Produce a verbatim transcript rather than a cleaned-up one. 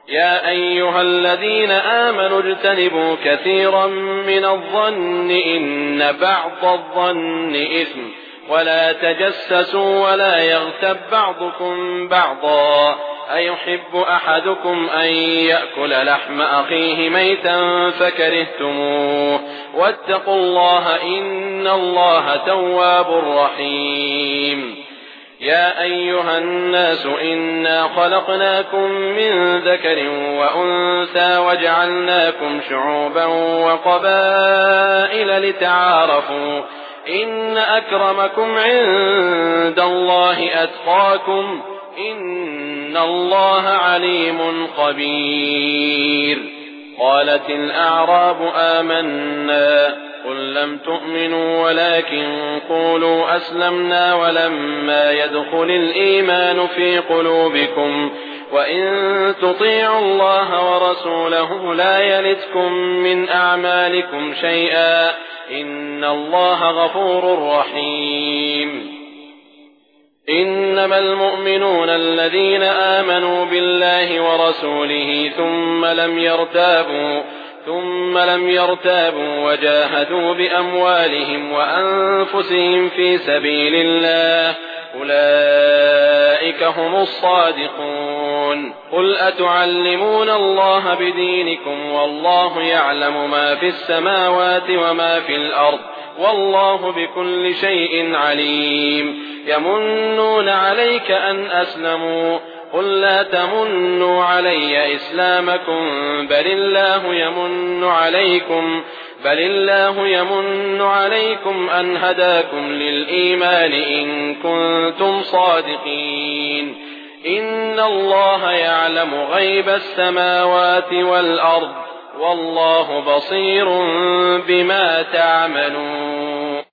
يا أيها الذين آمنوا اجتنبوا كثيرا من الظن إن بعض الظن إثم ولا تجسسوا ولا يغتب بعضكم بعضا أيحب أحدكم أن يأكل لحم أخيه ميتا فكرهتموه واتقوا الله إن الله تواب رحيم. يا أيها الناس إنا خلقناكم من ذكر وأنثى وجعلناكم شعوبا وقبائل لتعارفوا إن أكرمكم عند الله أتقاكم إن الله عليم خبير. قالت الأعراب آمنا قل لم تؤمنوا ولكن قولوا أسلمنا ولما يدخل الإيمان في قلوبكم وإن تطيعوا الله ورسوله لا يلتكم من أعمالكم شيئا إن الله غفور رحيم. إنما المؤمنون الذين آمنوا بالله ورسوله ثم لم يرتابوا ثم لم يرتابوا وجاهدوا بأموالهم وأنفسهم في سبيل الله أولئك هم الصادقون. قل أتعلمون الله بدينكم والله يعلم ما في السماوات وما في الأرض والله بكل شيء عليم. يمنون عليك أن أسلموا قل لا تمنوا علي إسلامكم بل الله يمن عليكم بل الله يمن عليكم أن هداكم للإيمان إن كنتم صادقين. إن الله يعلم غيب السماوات والأرض والله بصير بما تعملون.